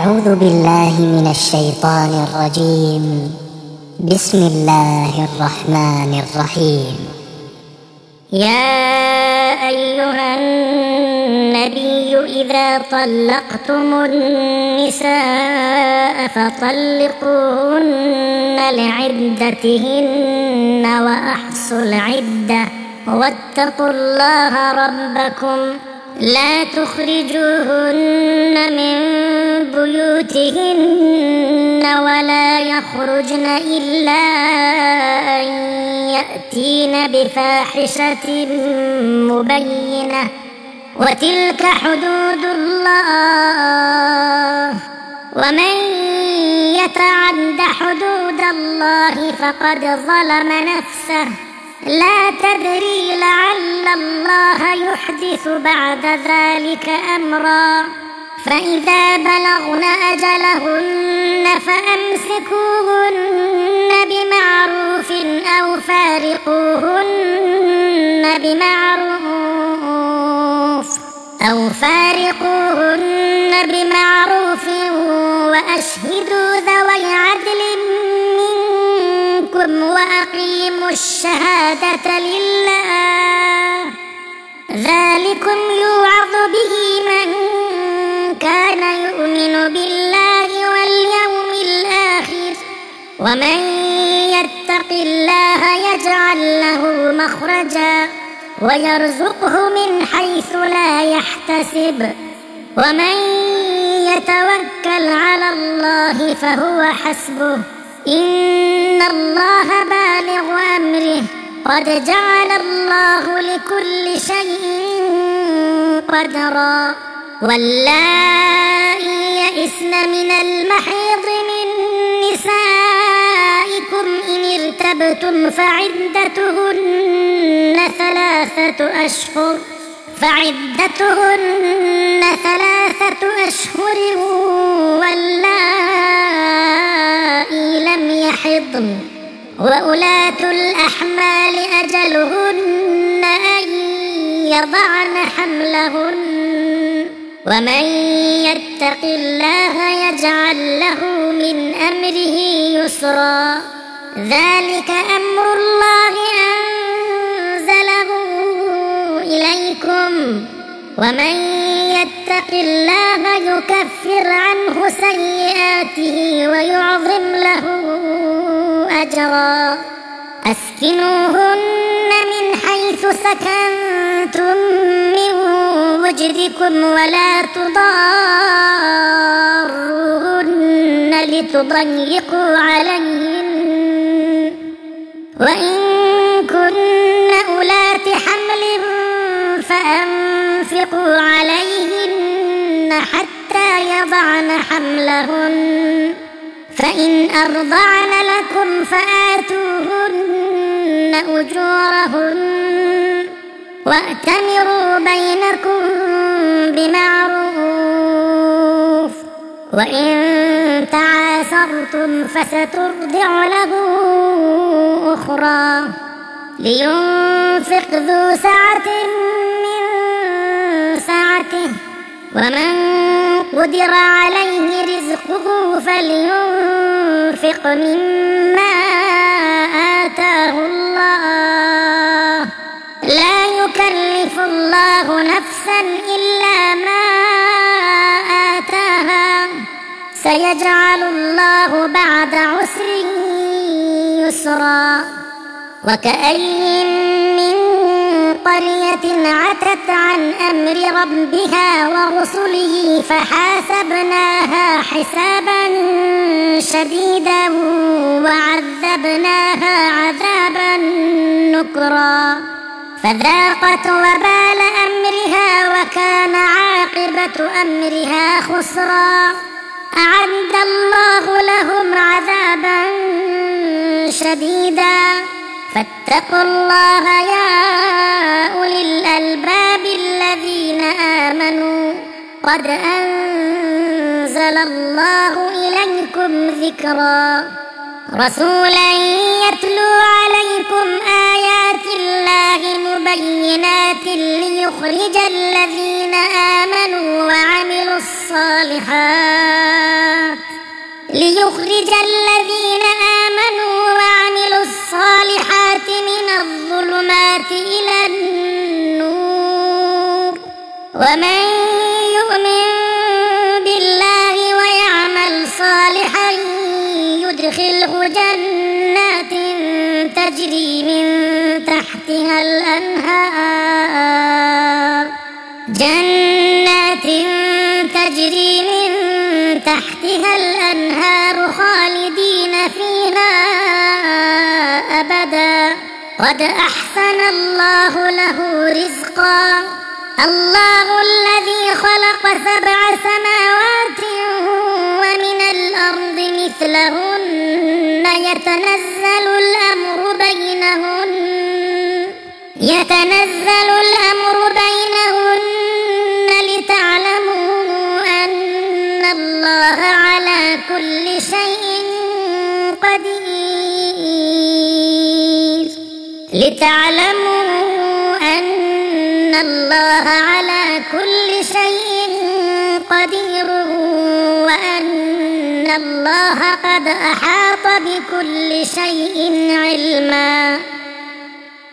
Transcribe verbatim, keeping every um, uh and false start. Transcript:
أعوذ بالله من الشيطان الرجيم. بسم الله الرحمن الرحيم. يا أيها النبي إذا طلقتم النساء فطلقوهن لعدتهن وأحصوا العدة واتقوا الله ربكم لا تخرجوهن من بيوتهن ولا يخرجن إلا أن يأتين بفاحشة مبينة وتلك حدود الله ومن يتعد حدود الله فقد ظلم نفسه لا تدري لعل الله يحدث بعد ذلك أمرا فإذا بلغن أجلهن فأمسكوهن بمعروف أو فارقوهن بمعروف أو فارقوهن بمعروف وأشهدوا ذوي عدل منكم وأقيموا الشهادة لله ذلكم يوعظ به من كان يؤمن بالله واليوم الآخر ومن يتق الله يجعل له مخرجا ويرزقه من حيث لا يحتسب ومن يتوكل على الله فهو حسبه إن الله بالغ أمره قد جعل الله لكل شيء قدرا واللائي يئسن من المحيض من نسائكم إن ارتبتم فعدتهن ثلاثة أشهر فعدتهن ثلاثة أشهر واللائي لم يحضن وأولاة الأحمال أجلهن أن يضعن حملهن ومن يتق الله يجعل له من أمره يسرا ذلك أمر الله أنزله إليكم ومن يتق الله يكفر عنه سيئاته ويعظم له أجرا أسكنوهن من حيث سكنتم من وجدكم ولا تضاروهن لتضيقوا عليهن وإن كن أولات حمل فأنفقوا عليهن حتى يضعن حملهن فإن أرضعن لكم فآتوهن أجورهن وأتمروا بينكم بمعروف وإن تعاسرتم فسترضع له أخرى لينفق ذو سعة من سعته ومن قدر عليه رزقه فلينفق مما آتاه الله لا يكلف الله نفسا إلا ما آتاها سيجعل الله بعد عسر يسرا وكأين من قرية عتت عن أمر ربها ورسله فحاسبناها حسابا شديدا وعذبناها عذابا نكرا فذاقت وبال أمرها وكان عاقبة أمرها خسرا أعد الله لهم عذابا شديدا فاتقوا الله يا أولي الألباب الذين آمنوا قد أنزل الله إليكم ذكرا رسولا يتلو عليكم آيات الله مبينات ليخرج الذين آمنوا وعملوا الصالحات ليخرج الذين آمنوا وعملوا الصالحات من الظلمات إلى النور ومن يؤمن بالله ويعمل صالحا يدخله جنات تجري من تحتها الأنهار جنات تجري من تحتها الأنهار خالدين فيها أبدا قد أحسن الله له رزقا الله الذي خلق سبع سماوات ومن الأرض مثلهن يتنزل الأمر بينهن يتنزل الأمر بينهن لتعلموا أن الله على كل شيء قدير لتعلموا أن الله على كل شيء قدير وأن الله قد أحاط بكل شيء علما.